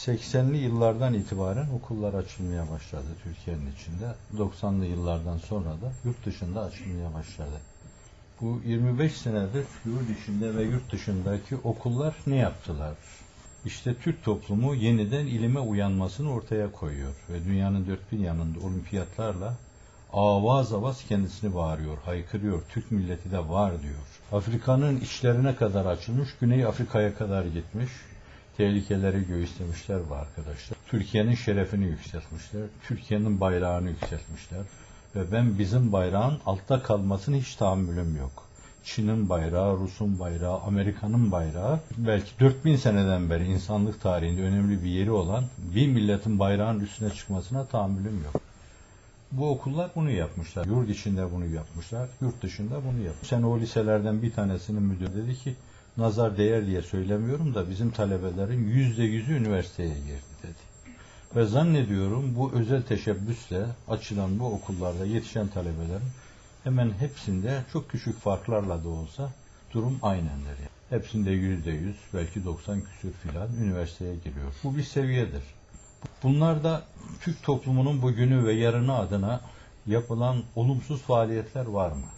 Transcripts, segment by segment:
80'li yıllardan itibaren okullar açılmaya başladı Türkiye'nin içinde. 90'lı yıllardan sonra da yurt dışında açılmaya başladı. Bu 25 senedir yurt içinde ve yurt dışındaki okullar ne yaptılar? İşte Türk toplumu yeniden ilime uyanmasını ortaya koyuyor ve dünyanın dört bir yanında olimpiyatlarla avaz avaz kendisini bağırıyor, haykırıyor. Türk milleti de var diyor. Afrika'nın içlerine kadar açılmış, Güney Afrika'ya kadar gitmiş. Tehlikeleri göğüslemişler bu arkadaşlar. Türkiye'nin şerefini yükseltmişler. Türkiye'nin bayrağını yükseltmişler. Ve ben bizim bayrağın altta kalmasını hiç tahammülüm yok. Çin'in bayrağı, Rus'un bayrağı, Amerika'nın bayrağı, belki 4000 seneden beri insanlık tarihinde önemli bir yeri olan bir milletin bayrağın üstüne çıkmasına tahammülüm yok. Bu okullar bunu yapmışlar. Yurt içinde bunu yapmışlar, yurt dışında bunu yapmışlar. Sen o liselerden bir tanesinin müdürü dedi ki, nazar değer diye söylemiyorum da bizim talebelerin %100'ü üniversiteye girdi dedi. Ve zannediyorum bu özel teşebbüsle açılan bu okullarda yetişen talebelerin hemen hepsinde çok küçük farklarla da olsa durum aynendir. Yani. Hepsinde %100, belki 90 küsür filan üniversiteye giriyor. Bu bir seviyedir. Bunlar da Türk toplumunun bugünü ve yarını adına yapılan olumsuz faaliyetler var mı?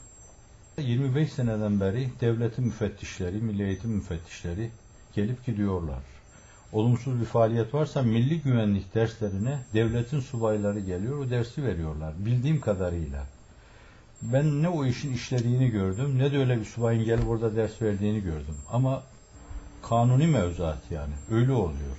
25 seneden beri devletin müfettişleri, milli eğitim müfettişleri gelip gidiyorlar. Olumsuz bir faaliyet varsa milli güvenlik derslerine devletin subayları geliyor, o dersi veriyorlar. Bildiğim kadarıyla. Ben ne o işin işlediğini gördüm, ne de öyle bir subayın gelip orada ders verdiğini gördüm. Ama kanuni mevzuat yani, öyle oluyor.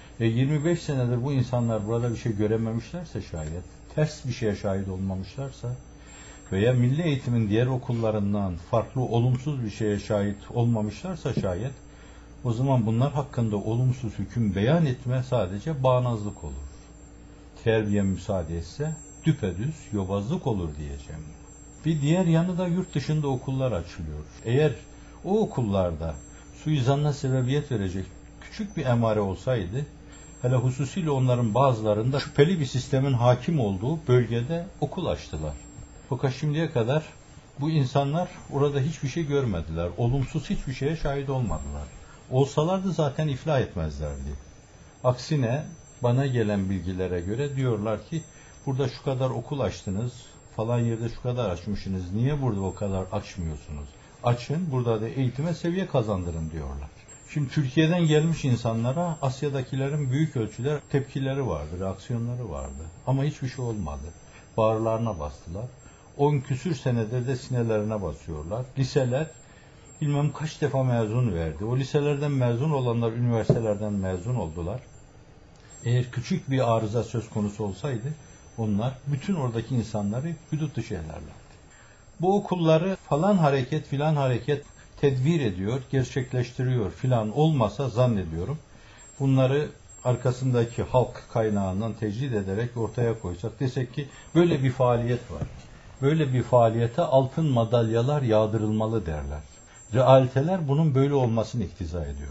25 senedir bu insanlar burada bir şey görememişlerse şayet, ters bir şeye şahit olmamışlarsa veya milli eğitimin diğer okullarından farklı olumsuz bir şeye şahit olmamışlarsa şayet, o zaman bunlar hakkında olumsuz hüküm beyan etme sadece bağnazlık olur. Terbiye müsaade etse düpedüz yobazlık olur diyeceğim. Bir diğer yanı da yurt dışında okullar açılıyor. Eğer o okullarda suizanla sebebiyet verecek küçük bir emare olsaydı, hele hususiyle onların bazılarında şüpheli bir sistemin hakim olduğu bölgede okul açtılar. Fakat şimdiye kadar bu insanlar orada hiçbir şey görmediler. Olumsuz hiçbir şeye şahit olmadılar. Olsalardı zaten iflah etmezlerdi. Aksine bana gelen bilgilere göre diyorlar ki burada şu kadar okul açtınız, falan yerde şu kadar açmışsınız. Niye burada o kadar açmıyorsunuz? Açın, burada da eğitime seviye kazandırın diyorlar. Şimdi Türkiye'den gelmiş insanlara Asya'dakilerin büyük ölçüde tepkileri vardı, reaksiyonları vardı. Ama hiçbir şey olmadı. Bağırlarına bastılar. 10 küsür senedir de sinelerine basıyorlar. Liseler bilmem kaç defa mezun verdi. O liselerden mezun olanlar üniversitelerden mezun oldular. Eğer küçük bir arıza söz konusu olsaydı onlar bütün oradaki insanları hudut dışı ederlerdi. Bu okulları falan hareket filan hareket tedbir ediyor, gerçekleştiriyor filan olmasa zannediyorum bunları arkasındaki halk kaynağından tecrid ederek ortaya koysak desek ki böyle bir faaliyet var. Böyle bir faaliyete altın madalyalar yağdırılmalı derler. Realiteler bunun böyle olmasını iktiza ediyor.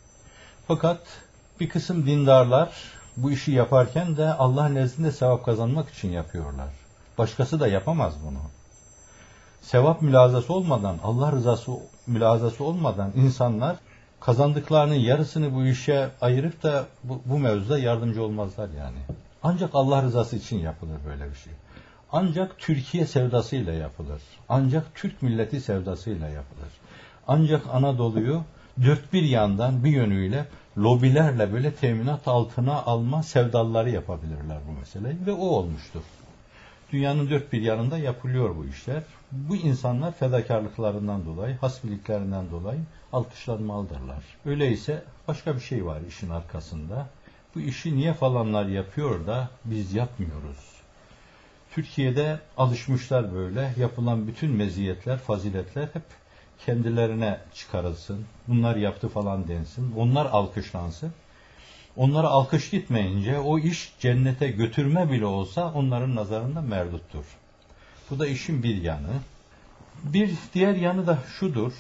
Fakat bir kısım dindarlar bu işi yaparken de Allah nezdinde sevap kazanmak için yapıyorlar. Başkası da yapamaz bunu. Sevap mülazası olmadan, Allah rızası mülazası olmadan insanlar kazandıklarının yarısını bu işe ayırıp da bu mevzuda yardımcı olmazlar yani. Ancak Allah rızası için yapılır böyle bir şey. Ancak Türkiye sevdasıyla yapılır. Ancak Türk milleti sevdasıyla yapılır. Ancak Anadolu'yu dört bir yandan bir yönüyle lobilerle böyle teminat altına alma sevdaları yapabilirler bu meseleyi ve o olmuştur. Dünyanın dört bir yanında yapılıyor bu işler. Bu insanlar fedakarlıklarından dolayı, hasbiliklerinden dolayı alkışlanmalıdırlar. Öyleyse başka bir şey var işin arkasında. Bu işi niye falanlar yapıyor da biz yapmıyoruz? Türkiye'de alışmışlar böyle. Yapılan bütün meziyetler, faziletler hep kendilerine çıkarılsın. Bunlar yaptı falan densin. Onlar alkışlansın. Onlara alkış gitmeyince o iş cennete götürme bile olsa onların nazarında merduttur. Bu da işin bir yanı. Bir diğer yanı da şudur.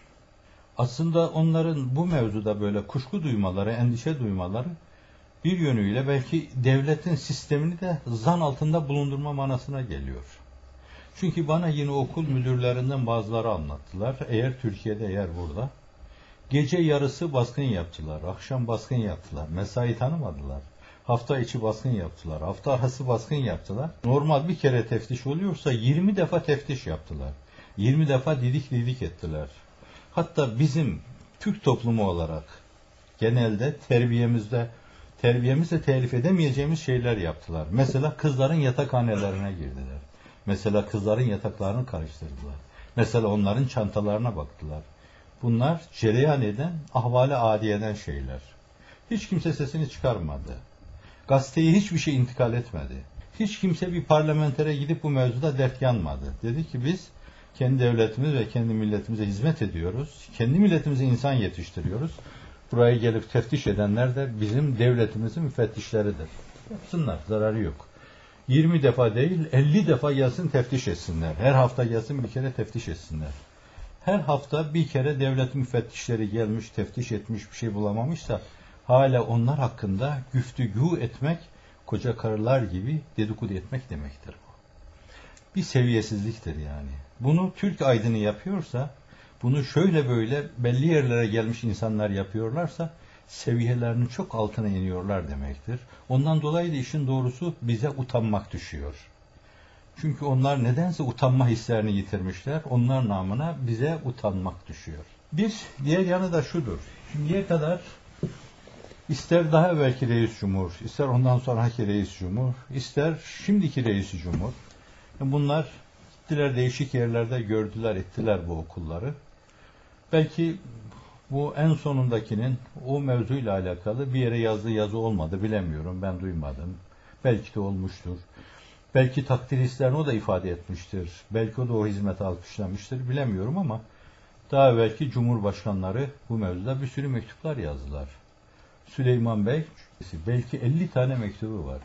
Aslında onların bu mevzuda böyle kuşku duymaları, endişe duymaları bir yönüyle belki devletin sistemini de zan altında bulundurma manasına geliyor. Çünkü bana yine okul müdürlerinden bazıları anlattılar. Eğer Türkiye'de, eğer burada Gece yarısı baskın yaptılar, akşam baskın yaptılar, mesai tanımadılar. Hafta içi baskın yaptılar, hafta arası baskın yaptılar. Normal bir kere teftiş oluyorsa 20 defa teftiş yaptılar. 20 defa didik didik ettiler. Hatta bizim Türk toplumu olarak genelde terbiyemizle telif edemeyeceğimiz şeyler yaptılar. Mesela kızların yatakhanelerine girdiler. Mesela kızların yataklarını karıştırdılar. Mesela onların çantalarına baktılar. Bunlar cereyan eden, ahvale adiyeden şeyler. Hiç kimse sesini çıkarmadı. Gazeteye hiçbir şey intikal etmedi. Hiç kimse bir parlamentere gidip bu mevzuda dert yanmadı. Dedi ki biz kendi devletimiz ve kendi milletimize hizmet ediyoruz. Kendi milletimize insan yetiştiriyoruz. Buraya gelip teftiş edenler de bizim devletimizin müfettişleridir. Yapsınlar, zararı yok. 20 defa değil, 50 defa gelsin teftiş etsinler. Her hafta gelsin bir kere teftiş etsinler. Her hafta bir kere devlet müfettişleri gelmiş, teftiş etmiş, bir şey bulamamışsa hala onlar hakkında güftügü etmek, koca karılar gibi dedikodu etmek demektir bu. Bir seviyesizliktir yani. Bunu Türk aydını yapıyorsa, bunu şöyle böyle belli yerlere gelmiş insanlar yapıyorlarsa, seviyelerinin çok altına iniyorlar demektir. Ondan dolayı da işin doğrusu bize utanmak düşüyor. Çünkü onlar nedense utanma hislerini yitirmişler. Onlar namına bize utanmak düşüyor. Bir diğer yanı da şudur. Şimdiye kadar ister daha evvelki reis cumhur, ister ondan sonraki reis cumhur, ister şimdiki reis cumhur. Bunlar gittiler değişik yerlerde gördüler, ettiler bu okulları. Belki bu en sonundakinin o mevzuyla alakalı bir yere yazdığı yazı olmadı, bilemiyorum, ben duymadım. Belki de olmuştur. Belki takdir hislerini o da ifade etmiştir. Belki o da o hizmeti alkışlamıştır, bilemiyorum ama daha evvelki cumhurbaşkanları bu mevzuda bir sürü mektuplar yazdılar. Süleyman Bey, belki 50 tane mektubu var.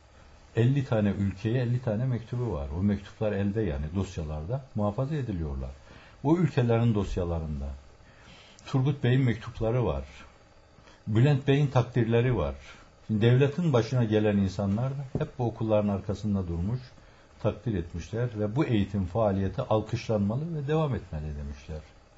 50 tane ülkeye 50 tane mektubu var. O mektuplar elde yani dosyalarda muhafaza ediliyorlar. O ülkelerin dosyalarında. Turgut Bey'in mektupları var. Bülent Bey'in takdirleri var. Şimdi devletin başına gelen insanlar da hep bu okulların arkasında durmuş, takdir etmişler ve bu eğitim faaliyeti alkışlanmalı ve devam etmeli demişler.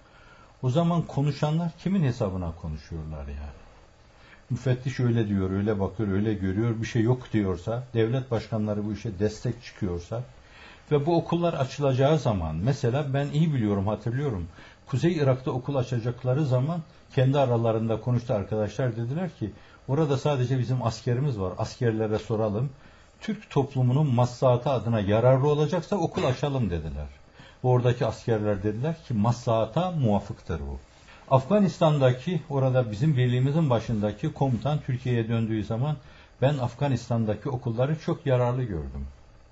O zaman konuşanlar kimin hesabına konuşuyorlar yani? Müfettiş öyle diyor, öyle bakıyor, öyle görüyor, bir şey yok diyorsa, devlet başkanları bu işe destek çıkıyorsa ve bu okullar açılacağı zaman, mesela ben iyi biliyorum, hatırlıyorum, Kuzey Irak'ta okul açacakları zaman kendi aralarında konuştu arkadaşlar, dediler ki orada sadece bizim askerimiz var, askerlere soralım, Türk toplumunun maslahatı adına yararlı olacaksa okul açalım dediler. Oradaki askerler dediler ki maslahata muvafıktır bu. Afganistan'daki, orada bizim birliğimizin başındaki komutan Türkiye'ye döndüğü zaman ben Afganistan'daki okulları çok yararlı gördüm.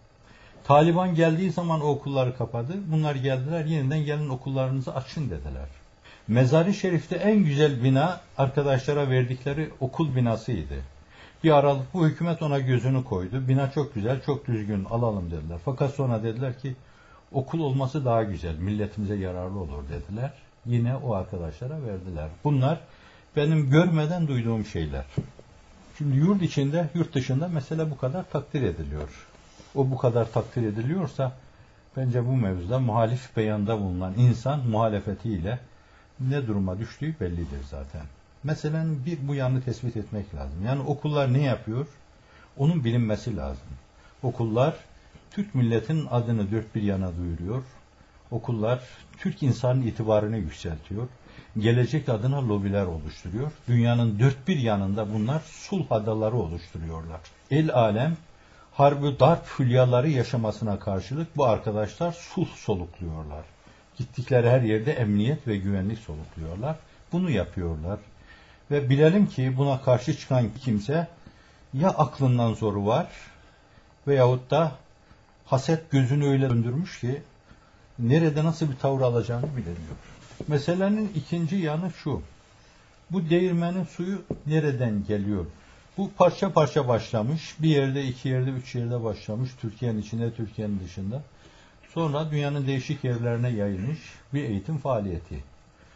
Taliban geldiği zaman o okulları kapadı. Bunlar geldiler, yeniden gelin okullarınızı açın dediler. Mezar-ı Şerif'te en güzel bina arkadaşlara verdikleri okul binasıydı. Bir aralık bu hükümet ona gözünü koydu. Bina çok güzel, çok düzgün, alalım dediler. Fakat sonra dediler ki okul olması daha güzel, milletimize yararlı olur dediler. Yine o arkadaşlara verdiler. Bunlar benim görmeden duyduğum şeyler. Şimdi yurt içinde, yurt dışında mesela bu kadar takdir ediliyor. O bu kadar takdir ediliyorsa bence bu mevzuda muhalif beyanda bulunan insan muhalefetiyle ne duruma düştüğü bellidir zaten. Meselenin bir bu yanını tespit etmek lazım. Yani okullar ne yapıyor? Onun bilinmesi lazım. Okullar Türk milletinin adını dört bir yana duyuruyor. Okullar Türk insanın itibarını yükseltiyor. Gelecek adına lobiler oluşturuyor. Dünyanın dört bir yanında bunlar sulh adaları oluşturuyorlar. El alem harbi darp hülyaları yaşamasına karşılık bu arkadaşlar sulh solukluyorlar. Gittikleri her yerde emniyet ve güvenlik solukluyorlar. Bunu yapıyorlar. Ve bilelim ki buna karşı çıkan kimse ya aklından zoru var veyahut da haset gözünü öyle döndürmüş ki nerede nasıl bir tavır alacağını bilemiyor. Meselenin ikinci yanı şu. Bu değirmenin suyu nereden geliyor? Bu parça parça başlamış. Bir yerde, iki yerde, üç yerde başlamış. Türkiye'nin içinde, Türkiye'nin dışında. Sonra dünyanın değişik yerlerine yayılmış bir eğitim faaliyeti.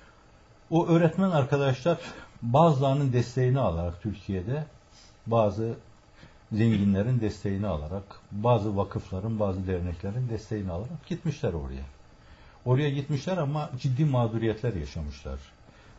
O öğretmen arkadaşlar bazılarının desteğini alarak Türkiye'de, bazı zenginlerin desteğini alarak, bazı vakıfların, bazı derneklerin desteğini alarak gitmişler oraya. Oraya gitmişler ama ciddi mağduriyetler yaşamışlar.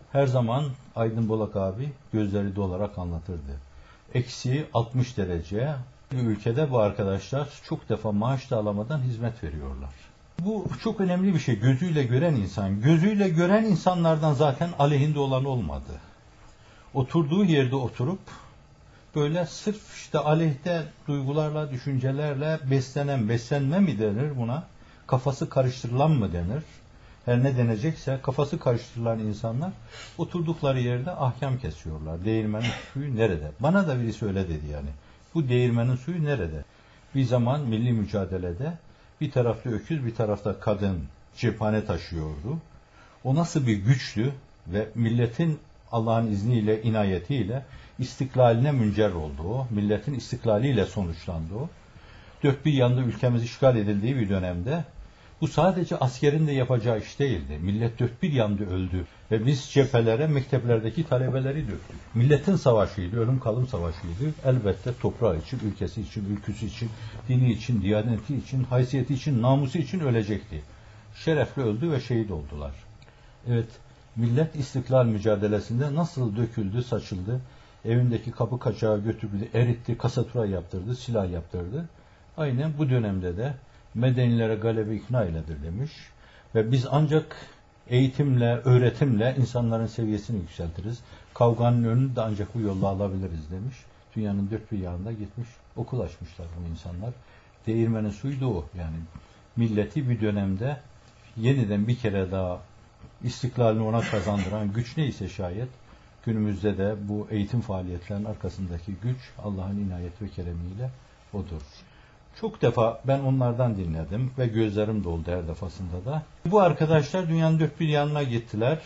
Her zaman Aydın Bolak abi gözleri dolarak anlatırdı. Eksi 60 derece bir ülkede bu arkadaşlar çok defa maaş da alamadan hizmet veriyorlar. Bu çok önemli bir şey. Gözüyle gören insan. Gözüyle gören insanlardan zaten aleyhinde olan olmadı. Oturduğu yerde oturup böyle sırf işte aleyhte duygularla, düşüncelerle beslenme mi denir buna? Kafası karıştırılan mı denir? Her ne denecekse kafası karıştırılan insanlar oturdukları yerde ahkam kesiyorlar. Değirmenin suyu nerede? Bana da birisi öyle dedi yani. Bu değirmenin suyu nerede? Bir zaman milli mücadelede bir tarafta öküz, bir tarafta kadın cephane taşıyordu. O nasıl bir güçtü ve milletin Allah'ın izniyle, inayetiyle istiklaline müncer oldu o. Milletin istiklaliyle sonuçlandı o. Dört bir yanda ülkemiz işgal edildiği bir dönemde bu sadece askerin de yapacağı iş değildi. Millet dört bir yanda öldü ve biz cephelere, mekteplerdeki talebeleri döktük. Milletin savaşıydı, ölüm kalım savaşıydı. Elbette toprağı için, ülkesi için, ülküsü için, dini için, diyaneti için, haysiyeti için, namusu için ölecekti. Şerefli öldü ve şehit oldular. Evet, millet istiklal mücadelesinde nasıl döküldü, saçıldı, evindeki kapı kaçağı götürdü, eritti, kasatura yaptırdı, silah yaptırdı. Aynen bu dönemde de medenilere galebe ikna iledir demiş. Ve biz ancak eğitimle, öğretimle insanların seviyesini yükseltiriz. Kavganın önünü de ancak bu yolla alabiliriz demiş. Dünyanın dört bir yanında gitmiş, okul açmışlar bu insanlar. Değirmenin suyu da o. Yani milleti bir dönemde yeniden bir kere daha istiklalini ona kazandıran güç neyse şayet, günümüzde de bu eğitim faaliyetlerinin arkasındaki güç Allah'ın inayet ve keremiyle odur. Çok defa ben onlardan dinledim ve gözlerim doldu her defasında da. Bu arkadaşlar dünyanın dört bir yanına gittiler.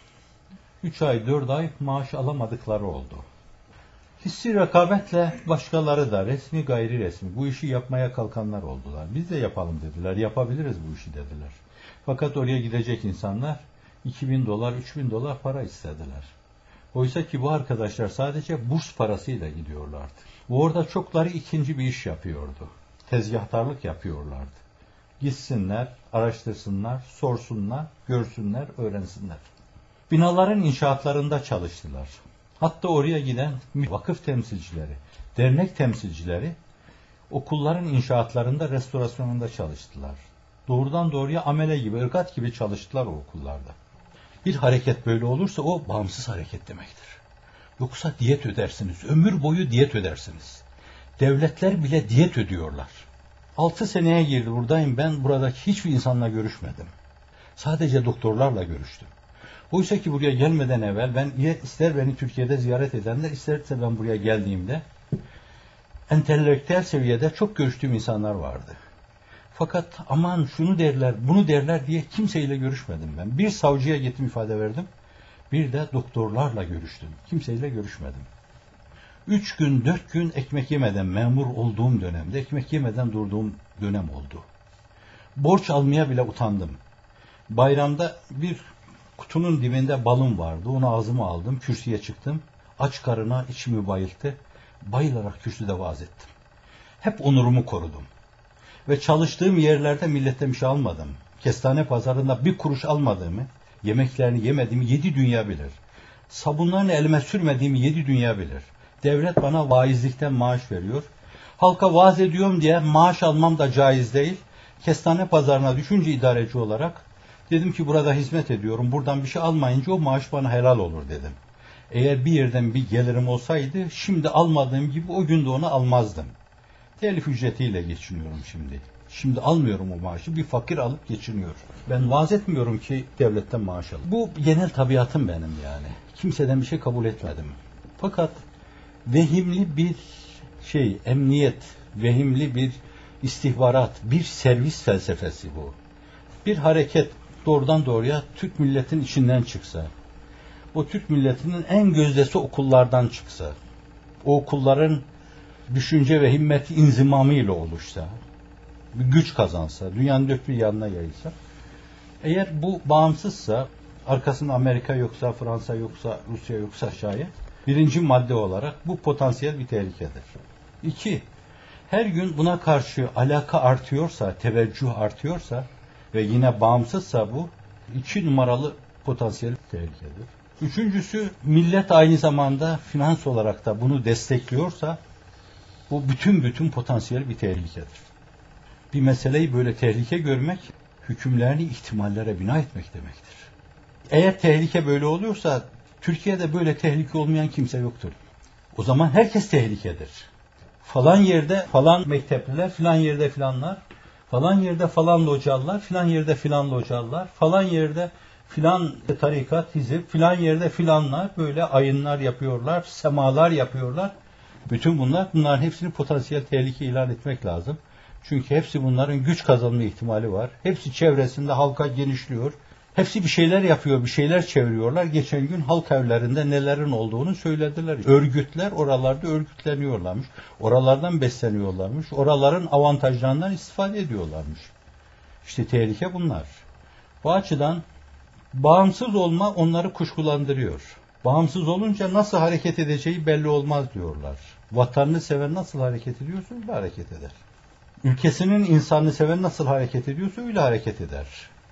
3 ay, 4 ay maaş alamadıkları oldu. Hissi rekabetle başkaları da resmi gayri resmi bu işi yapmaya kalkanlar oldular. Biz de yapalım dediler, yapabiliriz bu işi dediler. Fakat oraya gidecek insanlar $2.000, $3.000 para istediler. Oysa ki bu arkadaşlar sadece burs parasıyla gidiyorlardı. Bu orada çokları ikinci bir iş yapıyordu. Tezgahtarlık yapıyorlardı. Gitsinler, araştırsınlar, sorsunlar, görsünler, öğrensinler. Binaların inşaatlarında çalıştılar. Hatta oraya giden vakıf temsilcileri, dernek temsilcileri okulların inşaatlarında, restorasyonunda çalıştılar. Doğrudan doğruya amele gibi, ırgat gibi çalıştılar o okullarda. Bir hareket böyle olursa o bağımsız hareket demektir. Yoksa diyet ödersiniz, ömür boyu diyet ödersiniz. Devletler bile diyet ödüyorlar. 6 seneye girdi buradayım, ben buradaki hiçbir insanla görüşmedim. Sadece doktorlarla görüştüm. Oysa ki buraya gelmeden evvel ben ister beni Türkiye'de ziyaret edenler, isterse ben buraya geldiğimde entelektüel seviyede çok görüştüğüm insanlar vardı. Fakat aman şunu derler, bunu derler diye kimseyle görüşmedim ben. Bir savcıya gittim, ifade verdim. Bir de doktorlarla görüştüm. Kimseyle görüşmedim. 3 gün, 4 gün ekmek yemeden memur olduğum dönemde, ekmek yemeden durduğum dönem oldu. Borç almaya bile utandım. Bayramda bir kutunun dibinde balım vardı. Onu ağzıma aldım, kürsüye çıktım. Aç karına içimi bayılttı. Bayılarak kürsüde vaaz ettim. Hep onurumu korudum. Ve çalıştığım yerlerde milletten bir şey almadım. Kestane pazarında bir kuruş almadığımı, yemeklerini yemediğimi 7 dünya bilir. Sabunlarını elime sürmediğimi 7 dünya bilir. Devlet bana vaizlikten maaş veriyor. Halka vaaz ediyorum diye maaş almam da caiz değil. Kestane pazarına düşünce idareci olarak dedim ki burada hizmet ediyorum. Buradan bir şey almayınca o maaş bana helal olur dedim. Eğer bir yerden bir gelirim olsaydı şimdi almadığım gibi o gün de onu almazdım. Telif ücretiyle geçiniyorum şimdi. Şimdi almıyorum o maaşı. Bir fakir alıp geçiniyor. Ben vaaz etmiyorum ki devletten maaş alayım. Bu genel tabiatım benim yani. Kimseden bir şey kabul etmedim. Fakat vehimli bir emniyet, vehimli bir istihbarat, bir servis felsefesi bu. Bir hareket doğrudan doğruya Türk milletin içinden çıksa, o Türk milletinin en gözdesi okullardan çıksa, o okulların düşünce ve himmeti inzimamıyla oluşsa, bir güç kazansa, dünyanın dört bir yanına yayılsa, eğer bu bağımsızsa, arkasında Amerika yoksa, Fransa yoksa, Rusya yoksa şayet, birinci madde olarak bu potansiyel bir tehlikedir. 2, her gün buna karşı alaka artıyorsa, teveccüh artıyorsa ve yine bağımsızsa bu, 2 numaralı potansiyel bir tehlikedir. Üçüncüsü, millet aynı zamanda finans olarak da bunu destekliyorsa bu bütün potansiyel bir tehlikedir. Bir meseleyi böyle tehlike görmek, hükümlerini ihtimallere bina etmek demektir. Eğer tehlike böyle oluyorsa, Türkiye'de böyle tehlike olmayan kimse yoktur. O zaman herkes tehlikedir. Falan yerde falan mektepliler, filan yerde filanlar, falan yerde falan localılar, filan yerde filan localılar, falan yerde filan tarikat, hizip, filan yerde filanlar böyle ayınlar yapıyorlar, semalar yapıyorlar. Bütün bunların hepsini potansiyel tehlike ilan etmek lazım. Çünkü hepsi bunların güç kazanma ihtimali var. Hepsi çevresinde halka genişliyor. Hepsi bir şeyler yapıyor, bir şeyler çeviriyorlar. Geçen gün halk evlerinde nelerin olduğunu söylediler. Örgütler oralarda örgütleniyorlarmış. Oralardan besleniyorlarmış. Oraların avantajlarından istifade ediyorlarmış. İşte tehlike bunlar. Bu açıdan bağımsız olma onları kuşkulandırıyor. Bağımsız olunca nasıl hareket edeceği belli olmaz diyorlar. Vatanını seven nasıl hareket ediyorsa öyle hareket eder. Ülkesinin insanını seven nasıl hareket ediyorsa öyle hareket eder.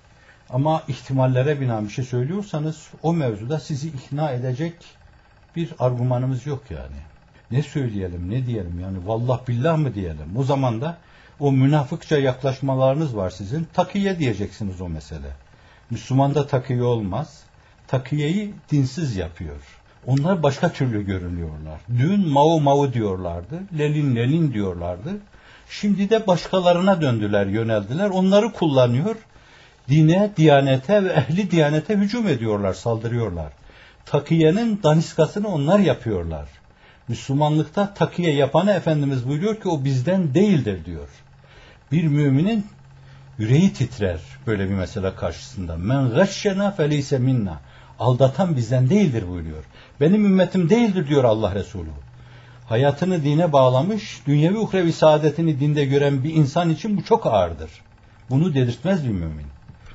Ama ihtimallere binaen bir şey söylüyorsanız o mevzuda sizi ikna edecek bir argümanımız yok yani. Ne söyleyelim, ne diyelim yani vallah billah mı diyelim? O zaman da o münafıkça yaklaşmalarınız var sizin. Takiye diyeceksiniz o mesele. Müslümanda takiye olmaz. Takiyeyi dinsiz yapıyor. Onlar başka türlü görünüyorlar. Dün Mao diyorlardı. Lenin diyorlardı. Şimdi de başkalarına döndüler, yöneldiler. Onları kullanıyor. Dine, diyanete ve ehli diyanete hücum ediyorlar, saldırıyorlar. Takiyenin daniskasını onlar yapıyorlar. Müslümanlıkta takiye yapanı Efendimiz buyuruyor ki o bizden değildir diyor. Bir müminin yüreği titrer böyle bir mesele karşısında. Men gashşena feleyse minna. Aldatan bizden değildir buyuruyor. Benim ümmetim değildir diyor Allah Resulü. Hayatını dine bağlamış, dünyevi uhrevi saadetini dinde gören bir insan için bu çok ağırdır. Bunu dedirtmez bir mümin.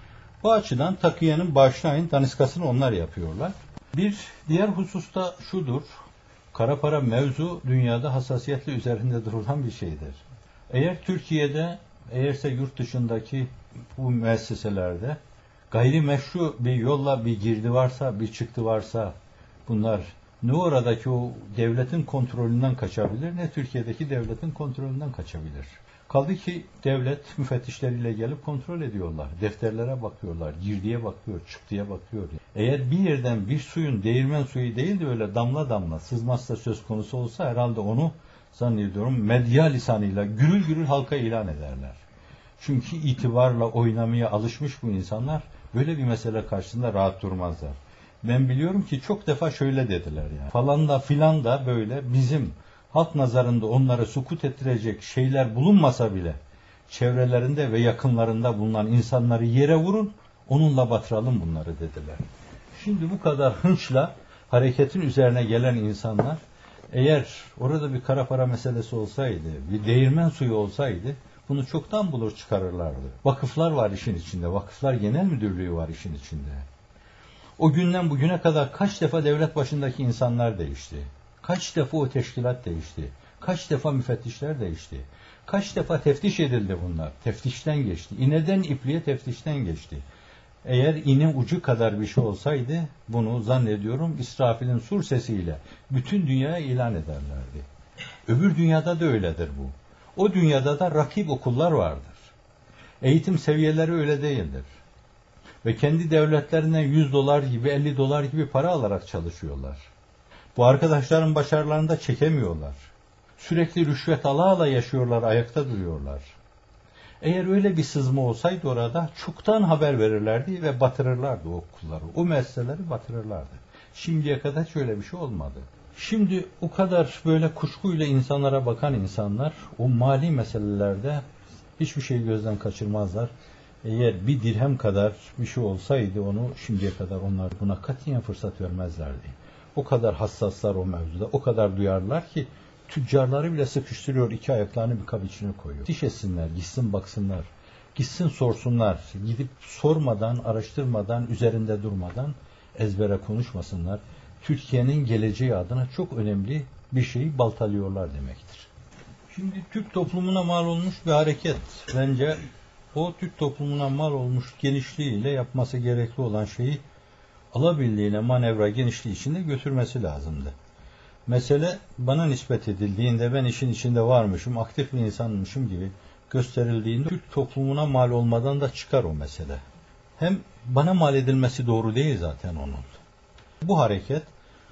Bu açıdan takiyenin başlayın daniskasını onlar yapıyorlar. Bir diğer hususta şudur. Kara para mevzu dünyada hassasiyetle üzerinde durulan bir şeydir. Eğer Türkiye'de, eğerse yurt dışındaki bu müesseselerde gayrimeşru bir yolla bir girdi varsa, bir çıktı varsa bunlar ne oradaki o devletin kontrolünden kaçabilir ne Türkiye'deki devletin kontrolünden kaçabilir. Kaldı ki devlet müfettişleriyle gelip kontrol ediyorlar. Defterlere bakıyorlar, girdiye bakıyor, çıktıya bakıyor. Eğer bir yerden bir suyun değirmen suyu değil de öyle damla damla sızması da söz konusu olsa herhalde onu zannediyorum medya lisanıyla gürül gürül halka ilan ederler. Çünkü itibarla oynamaya alışmış bu insanlar böyle bir mesele karşısında rahat durmazlar. Ben biliyorum ki çok defa şöyle dediler yani. Falan da filan da böyle bizim halk nazarında onları sukut ettirecek şeyler bulunmasa bile çevrelerinde ve yakınlarında bulunan insanları yere vurun, onunla batıralım bunları dediler. Şimdi bu kadar hınçla hareketin üzerine gelen insanlar eğer orada bir kara para meselesi olsaydı, bir değirmen suyu olsaydı bunu çoktan bulur çıkarırlardı. Vakıflar var işin içinde, vakıflar genel müdürlüğü var işin içinde. O günden bugüne kadar kaç defa devlet başındaki insanlar değişti. Kaç defa o teşkilat değişti. Kaç defa müfettişler değişti. Kaç defa teftiş edildi bunlar. Teftişten geçti. İğneden ipliğe teftişten geçti. Eğer iğne ucu kadar bir şey olsaydı bunu zannediyorum İsrafil'in sur sesiyle bütün dünyaya ilan ederlerdi. Öbür dünyada da öyledir bu. O dünyada da rakip okullar vardır. Eğitim seviyeleri öyle değildir. Ve kendi devletlerinden 100 dolar gibi 50 dolar gibi para alarak çalışıyorlar. Bu arkadaşların başarılarını da çekemiyorlar. Sürekli rüşvet ala yaşıyorlar, ayakta duruyorlar. Eğer öyle bir sızma olsaydı orada çoktan haber verirlerdi ve batırırlardı o okulları. O meseleleri batırırlardı. Şimdiye kadar hiç öyle bir şey olmadı. Şimdi o kadar böyle kuşkuyla insanlara bakan insanlar o mali meselelerde hiçbir şeyi gözden kaçırmazlar. Eğer bir dirhem kadar bir şey olsaydı onu şimdiye kadar onlar buna katiyen fırsat vermezlerdi. O kadar hassaslar o mevzuda, o kadar duyarlar ki tüccarları bile sıkıştırıyor, iki ayaklarını bir kap içine koyuyor. Diş etsinler, gitsin baksınlar, gitsin sorsunlar, gidip sormadan, araştırmadan, üzerinde durmadan ezbere konuşmasınlar. Türkiye'nin geleceği adına çok önemli bir şeyi baltalıyorlar demektir. Şimdi Türk toplumuna mal olmuş bir hareket. Bence o Türk toplumuna mal olmuş genişliğiyle yapması gerekli olan şeyi alabildiğine manevra genişliği içinde götürmesi lazımdı. Mesele bana nispet edildiğinde, ben işin içinde varmışım, aktif bir insanmışım gibi gösterildiğinde Türk toplumuna mal olmadan da çıkar o mesele. Hem bana mal edilmesi doğru değil zaten onun. Bu hareket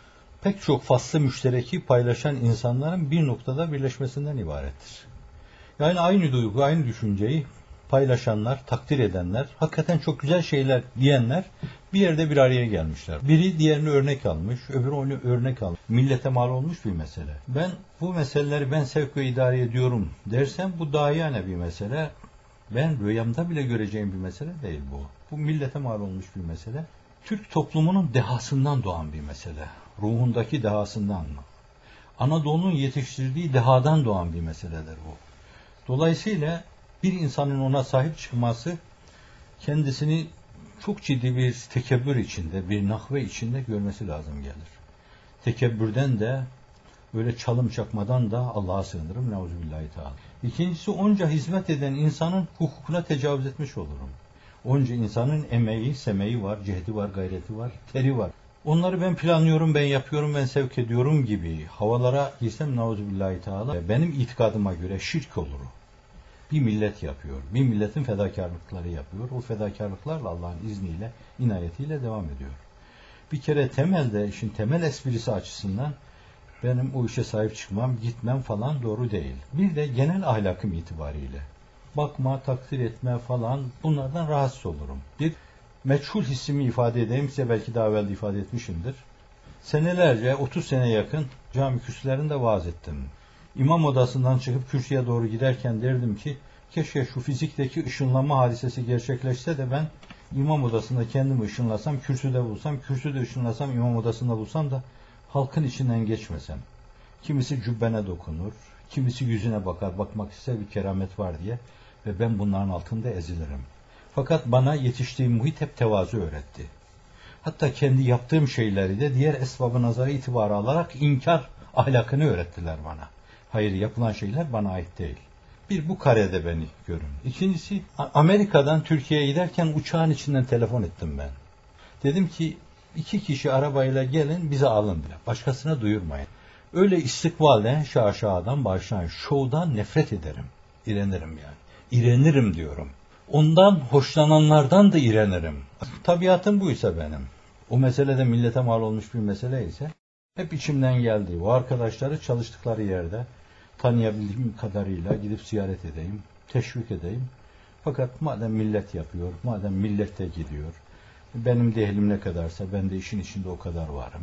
pek çok faslı müştereki paylaşan insanların bir noktada birleşmesinden ibarettir. Yani aynı duygu, aynı düşünceyi paylaşanlar, takdir edenler, hakikaten çok güzel şeyler diyenler bir yerde bir araya gelmişler. Biri diğerini örnek almış, öbürü onu örnek almış. Millete mal olmuş bir mesele. Ben bu meseleleri ben sevk ve idare ediyorum dersem bu dahiyane bir mesele. Ben rüyamda bile göreceğim bir mesele değil bu. Bu millete mal olmuş bir mesele. Türk toplumunun dehasından doğan bir mesele. Ruhundaki dehasından mı? Anadolu'nun yetiştirdiği dehadan doğan bir meseledir bu. Dolayısıyla bir insanın ona sahip çıkması kendisini çok ciddi bir tekebbür içinde, bir nahve içinde görmesi lazım gelir. Tekebbürden de, öyle çalım çakmadan da Allah'a sığınırım. Neuzubillahi teala. İkincisi, onca hizmet eden insanın hukukuna tecavüz etmiş olurum. Onca insanın emeği, semeği var, cehdi var, gayreti var, teri var. Onları ben planlıyorum, ben yapıyorum, ben sevk ediyorum gibi havalara girsem neuzubillahi teala, benim itikadıma göre şirk olur. Bir millet yapıyor. Bir milletin fedakarlıkları yapıyor. O fedakarlıklarla Allah'ın izniyle, inayetiyle devam ediyor. Bir kere temelde, işin temel esprisi açısından benim o işe sahip çıkmam, gitmem falan doğru değil. Bir de genel ahlakım itibariyle bakma, takdir etme falan, bunlardan rahatsız olurum. Bir meçhul hissimi ifade edeyim, size belki daha evvel de ifade etmişimdir. Senelerce, 30 sene yakın cami kürsülerinde vaaz ettim. İmam odasından çıkıp kürsüye doğru giderken derdim ki, keşke şu fizikteki ışınlanma hadisesi gerçekleşse de ben imam odasında kendimi ışınlasam, kürsüde bulsam, kürsüde ışınlasam, imam odasında bulsam da halkın içinden geçmesem. Kimisi cübbene dokunur, kimisi yüzüne bakar, bakmak ise bir keramet var diye ve ben bunların altında ezilirim. Fakat bana yetiştiğim muhit hep tevazu öğretti. Hatta kendi yaptığım şeyleri de diğer esbab-ı nazara itibarı alarak inkar ahlakını öğrettiler bana. Hayır, yapılan şeyler bana ait değil. Bir, bu karede beni görün. İkincisi, Amerika'dan Türkiye'ye giderken uçağın içinden telefon ettim ben. Dedim ki 2 kişi arabayla gelin, bizi alın bile. Başkasına duyurmayın. Öyle istikbalden, şaşadan, baştan, şovdan nefret ederim. İrenirim yani. İrenirim diyorum. Ondan hoşlananlardan da irenirim. Tabiatım buysa benim. O meselede millete mal olmuş bir mesele ise hep içimden geldi. O arkadaşları çalıştıkları yerde tanıyabildiğim kadarıyla gidip ziyaret edeyim, teşvik edeyim. Fakat madem millet yapıyor, madem millet de gidiyor, benim de ehlim ne kadarsa ben de işin içinde o kadar varım.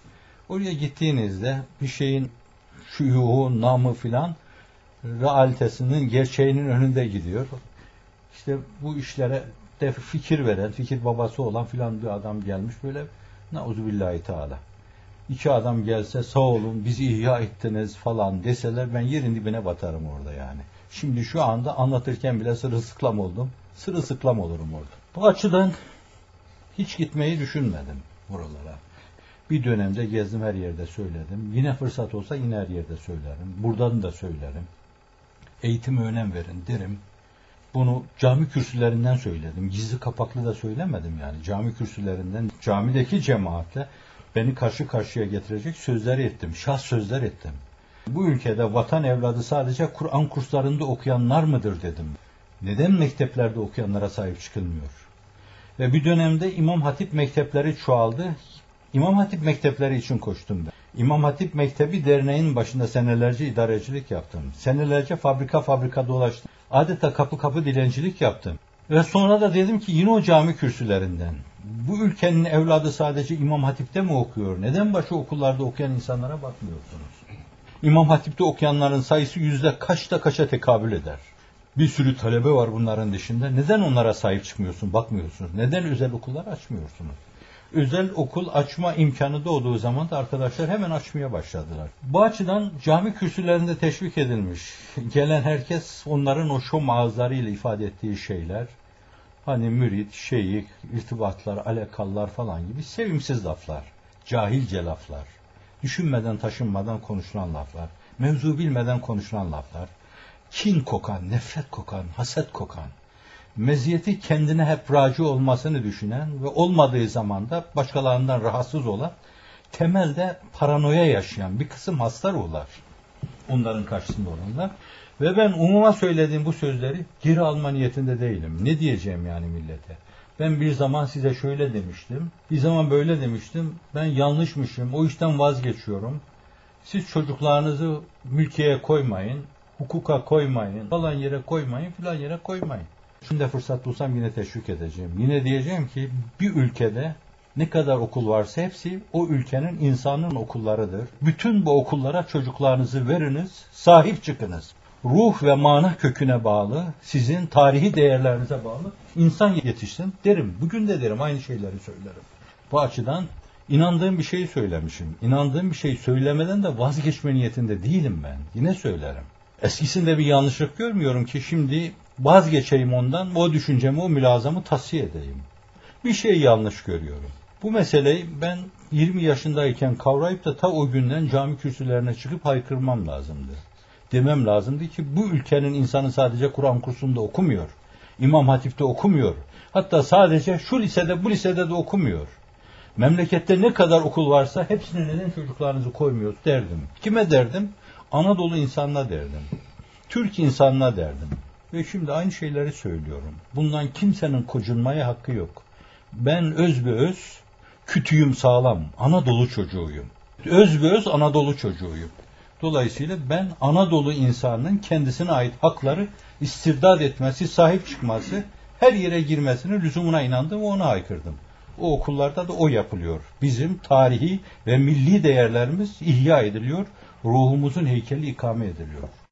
Oraya gittiğinizde bir şeyin şuyuhu, namı filan realitesinin, gerçeğinin önünde gidiyor. İşte bu işlere de fikir veren, fikir babası olan filan bir adam gelmiş böyle, nauzubillahi teala. 2 adam gelse sağ olun bizi ihya ettiniz falan deseler ben yerin dibine batarım orada yani. Şimdi şu anda anlatırken bile sırılsıklam oldum. Sırılsıklam olurum orada. Bu açıdan hiç gitmeyi düşünmedim buralara. Bir dönemde gezdim, her yerde söyledim. Yine fırsat olsa yine her yerde söylerim. Buradan da söylerim. Eğitime önem verin derim. Bunu cami kürsülerinden söyledim. Gizli kapaklı da söylemedim yani. Cami kürsülerinden, camideki cemaatle beni karşı karşıya getirecek sözler ettim. Şah sözler ettim. Bu ülkede vatan evladı sadece Kur'an kurslarında okuyanlar mıdır dedim. Neden mekteplerde okuyanlara sahip çıkılmıyor? Ve bir dönemde İmam Hatip mektepleri çoğaldı. İmam Hatip mektepleri için koştum ben. İmam Hatip Mektebi Derneği'nin başında senelerce idarecilik yaptım. Senelerce fabrika dolaştım. Adeta kapı kapı dilencilik yaptım. Ve sonra da dedim ki yine o cami kürsülerinden. Bu ülkenin evladı sadece İmam Hatip'te mi okuyor? Neden başka okullarda okuyan insanlara bakmıyorsunuz? İmam Hatip'te okuyanların sayısı kaça tekabül eder? Bir sürü talebe var bunların dışında. Neden onlara sahip çıkmıyorsun, bakmıyorsunuz? Neden özel okullar açmıyorsunuz? Özel okul açma imkanı doğduğu zaman da arkadaşlar hemen açmaya başladılar. Bu açıdan cami kürsülerinde teşvik edilmiş. Gelen herkes onların o şom ağızlarıyla ifade ettiği şeyler, hani mürit, şeyh, irtibatlar, alakalılar falan gibi sevimsiz laflar, cahilce laflar, düşünmeden taşınmadan konuşulan laflar, mevzu bilmeden konuşulan laflar, kin kokan, nefret kokan, haset kokan, meziyeti kendine hep raci olmasını düşünen ve olmadığı zaman da başkalarından rahatsız olan, temelde paranoya yaşayan bir kısım hastalar olar. Onların karşısında olanlar. Ve ben umuma söylediğim bu sözleri geri alma niyetinde değilim. Ne diyeceğim yani millete? Ben bir zaman size şöyle demiştim, bir zaman böyle demiştim, ben yanlışmışım, o işten vazgeçiyorum. Siz çocuklarınızı mülkiyeye koymayın, hukuka koymayın, falan yere koymayın, filan yere koymayın. Şimdi fırsat bulsam yine teşvik edeceğim. Yine diyeceğim ki bir ülkede ne kadar okul varsa hepsi o ülkenin insanın okullarıdır. Bütün bu okullara çocuklarınızı veriniz, sahip çıkınız. Ruh ve mana köküne bağlı, sizin tarihi değerlerinize bağlı insan yetişsin derim. Bugün de derim, aynı şeyleri söylerim. Bu açıdan inandığım bir şeyi söylemişim. İnandığım bir şeyi söylemeden de vazgeçme niyetinde değilim ben. Yine söylerim. Eskisinde bir yanlışlık görmüyorum ki şimdi vazgeçeyim ondan, o düşüncemi, o mülazamı tasfiye edeyim. Bir şey yanlış görüyorum. Bu meseleyi ben 20 yaşındayken kavrayıp da ta o günden cami kürsülerine çıkıp haykırmam lazımdı. Demem lazımdı ki bu ülkenin insanı sadece Kur'an kursunda okumuyor. İmam Hatip'te okumuyor. Hatta sadece şu lisede, bu lisede de okumuyor. Memlekette ne kadar okul varsa hepsine neden çocuklarınızı koymuyor derdim. Kime derdim? Anadolu insanına derdim. Türk insanına derdim. Ve şimdi aynı şeyleri söylüyorum. Bundan kimsenin kocunmaya hakkı yok. Ben özbeöz, kütüğüm sağlam, Anadolu çocuğuyum. Özbeöz Anadolu çocuğuyum. Dolayısıyla ben Anadolu insanının kendisine ait hakları istirdat etmesi, sahip çıkması, her yere girmesinin lüzumuna inandım ve ona haykırdım. O okullarda da o yapılıyor. Bizim tarihi ve milli değerlerimiz ihya ediliyor, ruhumuzun heykeli ikame ediliyor.